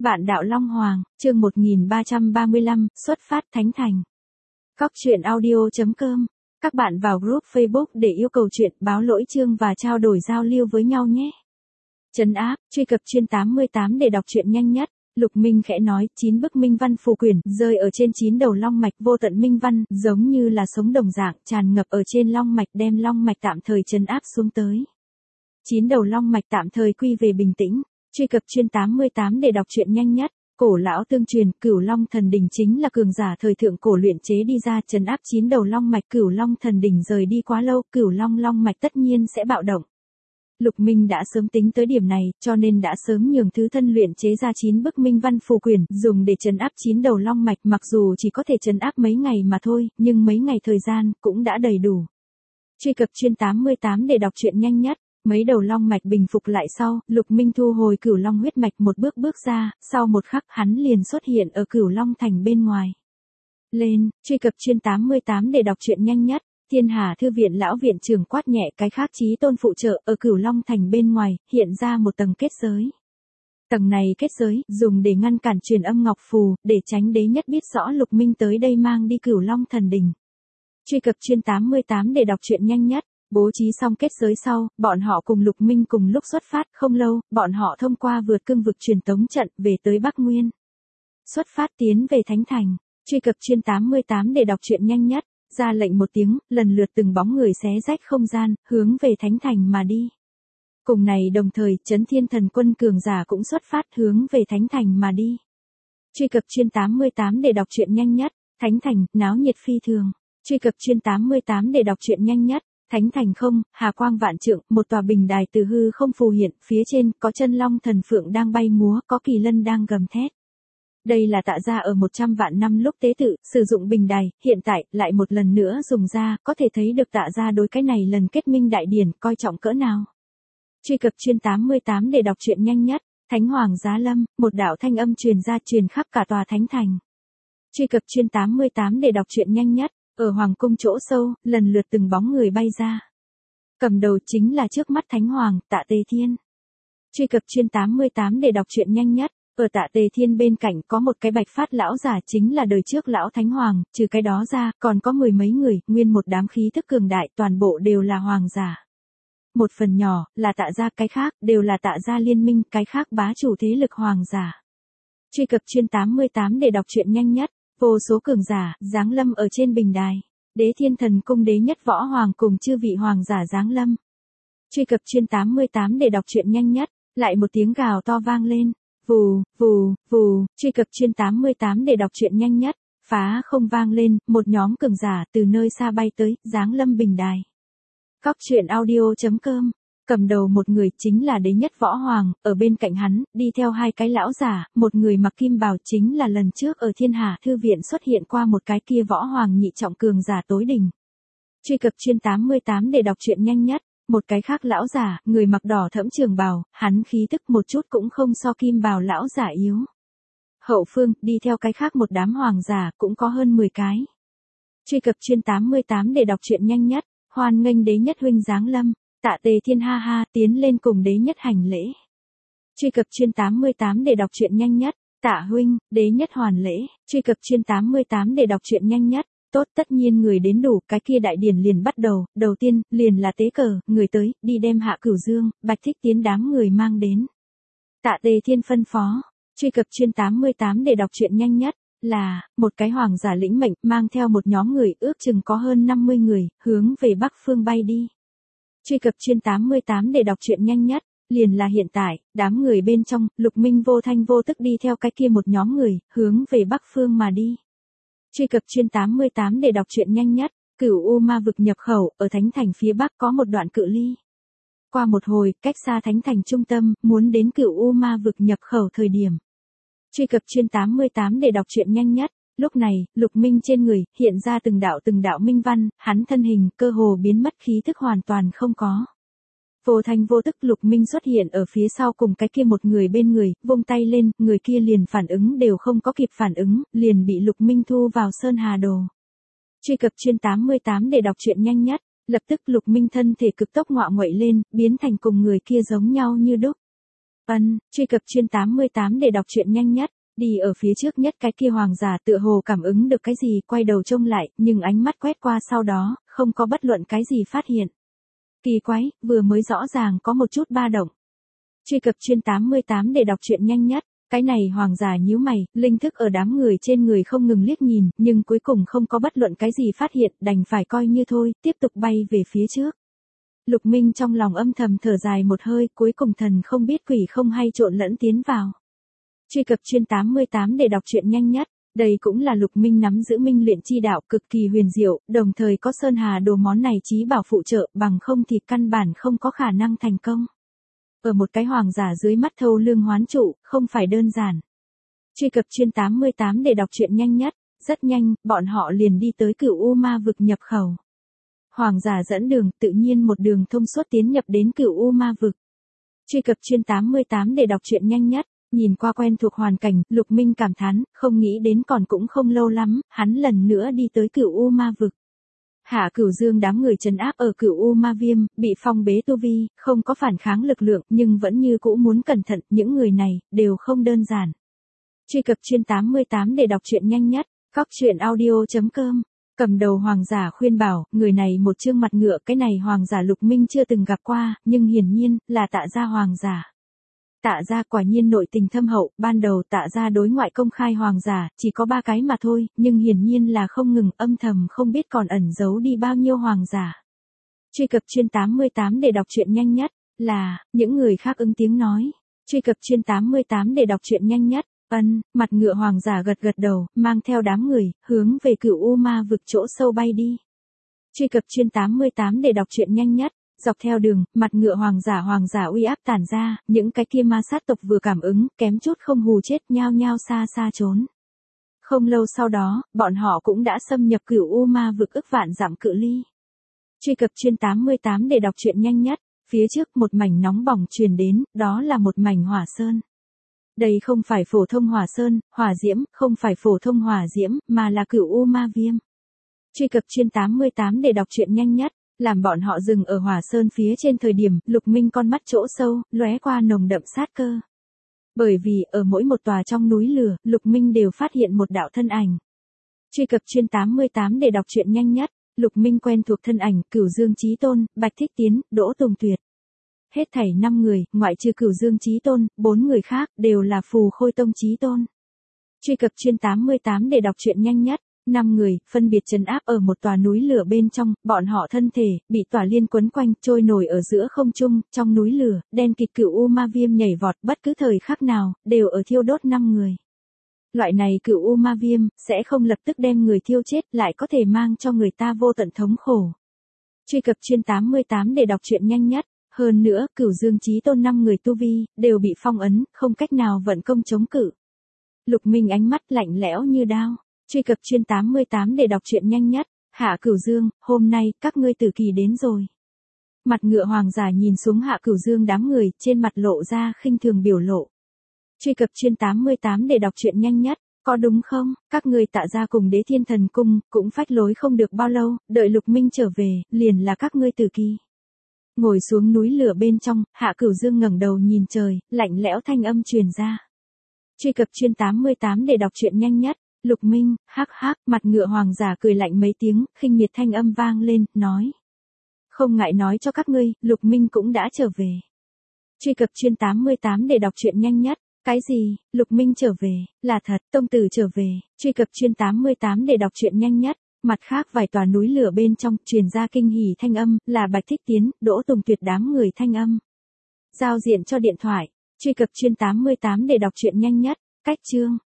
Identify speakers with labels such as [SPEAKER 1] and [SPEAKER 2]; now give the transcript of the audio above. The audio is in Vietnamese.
[SPEAKER 1] Vạn đạo Long Hoàng, chương 1335, xuất phát Thánh Thành. Cóc truyện audio.com. Các bạn vào group Facebook để yêu cầu truyện, báo lỗi chương và trao đổi giao lưu với nhau nhé. Trấn áp, truy cập chuyên 88 để đọc truyện nhanh nhất. Lục Minh khẽ nói, 9 bức minh văn phù quyển rơi ở trên 9 đầu long mạch, vô tận minh văn giống như là sống đồng dạng tràn ngập ở trên long mạch, đem long mạch tạm thời trấn áp xuống tới. 9 đầu long mạch tạm thời quy về bình tĩnh. Truy cập chuyên 88 để đọc truyện nhanh nhất. Cổ lão tương truyền, Cửu Long Thần Đỉnh chính là cường giả thời thượng cổ luyện chế đi ra, trấn áp 9 đầu long mạch. Cửu Long Thần Đỉnh rời đi quá lâu, Cửu Long long mạch tất nhiên sẽ bạo động. Lục Minh đã sớm tính tới điểm này, cho nên đã sớm nhường thứ thân luyện chế ra 9 bức minh văn phù quyển, dùng để trấn áp 9 đầu long mạch, mặc dù chỉ có thể trấn áp mấy ngày mà thôi, nhưng mấy ngày thời gian cũng đã đầy đủ. Truy cập chuyên 88 để đọc truyện nhanh nhất. Mấy đầu long mạch bình phục lại sau, Lục Minh thu hồi Cửu Long huyết mạch, một bước bước ra, sau một khắc hắn liền xuất hiện ở Cửu Long thành bên ngoài. Lên, truy cập chuyên 88 để đọc truyện nhanh nhất. Thiên Hà Thư viện lão viện trưởng quát nhẹ, cái khác chí tôn phụ trợ, ở Cửu Long thành bên ngoài, hiện ra một tầng kết giới. Tầng này kết giới, dùng để ngăn cản truyền âm ngọc phù, để tránh đế nhất biết rõ Lục Minh tới đây mang đi Cửu Long thần đỉnh. Truy cập chuyên 88 để đọc truyện nhanh nhất. Bố trí xong kết giới sau, bọn họ cùng Lục Minh cùng lúc xuất phát, không lâu, bọn họ thông qua vượt cương vực truyền tống trận, về tới Bắc Nguyên. Xuất phát tiến về Thánh Thành. Truy cập chuyên 88 để đọc truyện nhanh nhất. Ra lệnh một tiếng, lần lượt từng bóng người xé rách không gian, hướng về Thánh Thành mà đi. Cùng này đồng thời, Chấn Thiên Thần Quân cường giả cũng xuất phát hướng về Thánh Thành mà đi. Truy cập chuyên 88 để đọc truyện nhanh nhất. Thánh Thành, náo nhiệt phi thường. Truy cập chuyên 88 để đọc truyện nhanh nhất. Thánh Thành không, hà quang vạn trượng, một tòa bình đài từ hư không phù hiện, phía trên có chân long thần phượng đang bay múa, có kỳ lân đang gầm thét. Đây là Tạ gia ở 100 vạn năm lúc tế tự, sử dụng bình đài, hiện tại, lại một lần nữa dùng ra, có thể thấy được Tạ gia đối cái này lần kết minh đại điển, coi trọng cỡ nào. Truy cập chuyên 88 để đọc truyện nhanh nhất. Thánh Hoàng Giá Lâm, một đạo thanh âm truyền ra, truyền khắp cả tòa Thánh Thành. Truy cập chuyên 88 để đọc truyện nhanh nhất. Ở Hoàng cung chỗ sâu, lần lượt từng bóng người bay ra. Cầm đầu chính là trước mắt Thánh Hoàng, Tạ Tề Thiên. Truy cập chuyên 88 để đọc truyện nhanh nhất. Ở Tạ Tề Thiên bên cạnh có một cái bạch phát lão giả, chính là đời trước lão Thánh Hoàng, trừ cái đó ra, còn có mười mấy người, nguyên một đám khí thức cường đại, toàn bộ đều là hoàng giả. Một phần nhỏ, là Tạ gia, cái khác, đều là Tạ gia liên minh, cái khác bá chủ thế lực hoàng giả. Truy cập chuyên 88 để đọc truyện nhanh nhất. Vô số cường giả, giáng lâm ở trên bình đài. Đế Thiên Thần Cung đế nhất võ hoàng cùng chư vị hoàng giả giáng lâm. Truy cập chuyên 88 để đọc truyện nhanh nhất. Lại một tiếng gào to vang lên. Vù, vù, vù, truy cập chuyên 88 để đọc truyện nhanh nhất. Phá không vang lên, một nhóm cường giả từ nơi xa bay tới, giáng lâm bình đài. Cóc truyện audio.com. Cầm đầu một người chính là đế nhất võ hoàng, ở bên cạnh hắn, đi theo hai cái lão giả, một người mặc kim bào chính là lần trước ở Thiên Hà Thư viện xuất hiện qua một cái kia võ hoàng nhị trọng cường giả tối đỉnh. Truy cập chuyên 88 để đọc truyện nhanh nhất. Một cái khác lão giả, người mặc đỏ thẫm trường bào, hắn khí tức một chút cũng không so kim bào lão giả yếu. Hậu phương, đi theo cái khác một đám hoàng giả, cũng có hơn 10 cái. Truy cập chuyên 88 để đọc truyện nhanh nhất. Hoan nghênh đế nhất huynh giáng lâm. Tạ Tề Thiên ha ha, tiến lên cùng đế nhất hành lễ. Truy cập chuyên 88 để đọc truyện nhanh nhất. Tạ huynh, đế nhất hoàn lễ. Truy cập chuyên 88 để đọc truyện nhanh nhất. Tốt, tất nhiên người đến đủ, cái kia đại điển liền bắt đầu, đầu tiên, liền là tế cờ, người tới, đi đem Hạ Cửu Dương, Bạch Thích Tiến đám người mang đến. Tạ Tề Thiên phân phó. Truy cập chuyên 88 để đọc truyện nhanh nhất. Là, một cái hoàng giả lĩnh mệnh, mang theo một nhóm người, ước chừng có hơn 50 người, hướng về Bắc phương bay đi. Truy cập chuyên 88 để đọc truyện nhanh nhất. Liền là hiện tại, đám người bên trong, Lục Minh vô thanh vô tức đi theo cái kia một nhóm người, hướng về Bắc phương mà đi. Truy cập chuyên 88 để đọc truyện nhanh nhất. Cửu U Ma vực nhập khẩu, ở Thánh Thành phía Bắc có một đoạn cự ly. Qua một hồi, cách xa Thánh Thành trung tâm, muốn đến Cửu U Ma vực nhập khẩu thời điểm. Truy cập chuyên 88 để đọc truyện nhanh nhất. Lúc này, Lục Minh trên người, hiện ra từng đạo minh văn, hắn thân hình, cơ hồ biến mất, khí thức hoàn toàn không có. Vô thanh vô tức Lục Minh xuất hiện ở phía sau cùng cái kia một người bên người, vung tay lên, người kia liền phản ứng đều không có kịp phản ứng, liền bị Lục Minh thu vào Sơn Hà Đồ. Truy cập chuyên 88 để đọc truyện nhanh nhất. Lập tức Lục Minh thân thể cực tốc ngọa nguậy lên, biến thành cùng người kia giống nhau như đúc. Truy cập chuyên 88 để đọc truyện nhanh nhất. Đi ở phía trước nhất cái kia hoàng giả tựa hồ cảm ứng được cái gì, quay đầu trông lại, nhưng ánh mắt quét qua sau đó, không có bất luận cái gì phát hiện. Kỳ quái, vừa mới rõ ràng có một chút ba động. Truy cập chuyên 88 để đọc truyện nhanh nhất. Cái này hoàng giả nhíu mày, linh thức ở đám người trên người không ngừng liếc nhìn, nhưng cuối cùng không có bất luận cái gì phát hiện, đành phải coi như thôi, tiếp tục bay về phía trước. Lục Minh trong lòng âm thầm thở dài một hơi, cuối cùng thần không biết quỷ không hay trộn lẫn tiến vào. Truy cập chuyên 88 để đọc truyện nhanh nhất. Đây cũng là Lục Minh nắm giữ minh luyện chi đạo cực kỳ huyền diệu, đồng thời có Sơn Hà đồ món này chí bảo phụ trợ, bằng không thì căn bản không có khả năng thành công. Ở một cái hoàng giả dưới mắt thâu lương hoán trụ, không phải đơn giản. Truy cập chuyên 88 để đọc truyện nhanh nhất. Rất nhanh, bọn họ liền đi tới Cửu U Ma vực nhập khẩu. Hoàng giả dẫn đường, tự nhiên một đường thông suốt tiến nhập đến Cửu U Ma vực. Truy cập chuyên 88 để đọc truyện nhanh nhất. Nhìn qua quen thuộc hoàn cảnh, Lục Minh cảm thán, không nghĩ đến còn cũng không lâu lắm, hắn lần nữa đi tới Cửu U Ma vực. Hạ Cửu Dương đám người trấn áp ở Cửu U Ma Viêm, bị phong bế tu vi, không có phản kháng lực lượng, nhưng vẫn như cũ muốn cẩn thận, những người này đều không đơn giản. Truy cập chuyên 88 để đọc truyện nhanh nhất. Coctruyện.audio.com. Cầm đầu hoàng giả khuyên bảo, người này một trương mặt ngựa, cái này hoàng giả Lục Minh chưa từng gặp qua, nhưng hiển nhiên là Tạ gia hoàng giả. Tạ gia quả nhiên nội tình thâm hậu, ban đầu Tạ gia đối ngoại công khai hoàng giả, chỉ có 3 cái mà thôi, nhưng hiển nhiên là không ngừng, âm thầm không biết còn ẩn giấu đi bao nhiêu hoàng giả. Truy cập chuyên 88 để đọc truyện nhanh nhất, là, những người khác ứng tiếng nói. Truy cập chuyên 88 để đọc truyện nhanh nhất. Mặt ngựa hoàng giả gật gật đầu, mang theo đám người, hướng về Cửu U Ma vực chỗ sâu bay đi. Truy cập chuyên 88 để đọc truyện nhanh nhất. Dọc theo đường, mặt ngựa hoàng giả uy áp tản ra, những cái kia ma sát tộc vừa cảm ứng, kém chút không hù chết, nhao nhao xa xa trốn. Không lâu sau đó, bọn họ cũng đã xâm nhập Cửu U Ma vực ức vạn dặm cự ly. Truy cập chuyên 88 để đọc truyện nhanh nhất. Phía trước một mảnh nóng bỏng truyền đến, đó là một mảnh hỏa sơn. Đây không phải phổ thông hỏa sơn, hỏa diễm, không phải phổ thông hỏa diễm, mà là Cửu U Ma Viêm. Truy cập chuyên 88 để đọc truyện nhanh nhất. Làm bọn họ dừng ở hỏa sơn phía trên thời điểm, Lục Minh con mắt chỗ sâu, lóe qua nồng đậm sát cơ. Bởi vì, ở mỗi một tòa trong núi lửa, Lục Minh đều phát hiện một đạo thân ảnh. Truy cập chuyên 88 để đọc truyện nhanh nhất. Lục Minh quen thuộc thân ảnh, Cửu Dương Chí Tôn, Bạch Thích Tiến, Đỗ Tùng Tuyệt. Hết thảy 5 người, ngoại trừ Cửu Dương Chí Tôn, 4 người khác, đều là Phù Khôi Tông Chí Tôn. Truy cập chuyên 88 để đọc truyện nhanh nhất. 5 người, phân biệt trấn áp ở một tòa núi lửa bên trong, bọn họ thân thể, bị tỏa liên quấn quanh, trôi nổi ở giữa không trung, trong núi lửa, đen kịt Cửu U Ma Viêm nhảy vọt, bất cứ thời khắc nào, đều ở thiêu đốt 5 người. Loại này Cửu U Ma Viêm, sẽ không lập tức đem người thiêu chết, lại có thể mang cho người ta vô tận thống khổ. Truy cập chuyên 88 để đọc truyện nhanh nhất. Hơn nữa, Cửu Dương Chí Tôn 5 người tu vi, đều bị phong ấn, không cách nào vận công chống cự. Lục Minh ánh mắt lạnh lẽo như đao. Truy cập chuyên 88 để đọc truyện nhanh nhất. Hạ Cửu Dương, hôm nay, các ngươi tử kỳ đến rồi. Mặt ngựa hoàng giả nhìn xuống Hạ Cửu Dương đám người, trên mặt lộ ra khinh thường biểu lộ. Truy cập chuyên 88 để đọc truyện nhanh nhất. Có đúng không, các ngươi Tạ gia cùng Đế Thiên Thần Cung, cũng phách lối không được bao lâu, đợi Lục Minh trở về, liền là các ngươi tử kỳ. Ngồi xuống núi lửa bên trong, Hạ Cửu Dương ngẩng đầu nhìn trời, lạnh lẽo thanh âm truyền ra. Truy cập chuyên 88 để đọc truyện nhanh nhất. Lục Minh, hắc hắc, mặt ngựa hoàng giả cười lạnh mấy tiếng, khinh miệt thanh âm vang lên, nói. Không ngại nói cho các ngươi, Lục Minh cũng đã trở về. Truy cập chuyên 88 để đọc truyện nhanh nhất. Cái gì, Lục Minh trở về, là thật, tông tử trở về. Truy cập chuyên 88 để đọc truyện nhanh nhất. Mặt khác vài tòa núi lửa bên trong, truyền ra kinh hỉ thanh âm, là Bạch Thích Tiến, Đỗ Tùng Tuyệt đám người thanh âm. Giao diện cho điện thoại. Truy cập chuyên 88 để đọc truyện nhanh nhất. Cách chương.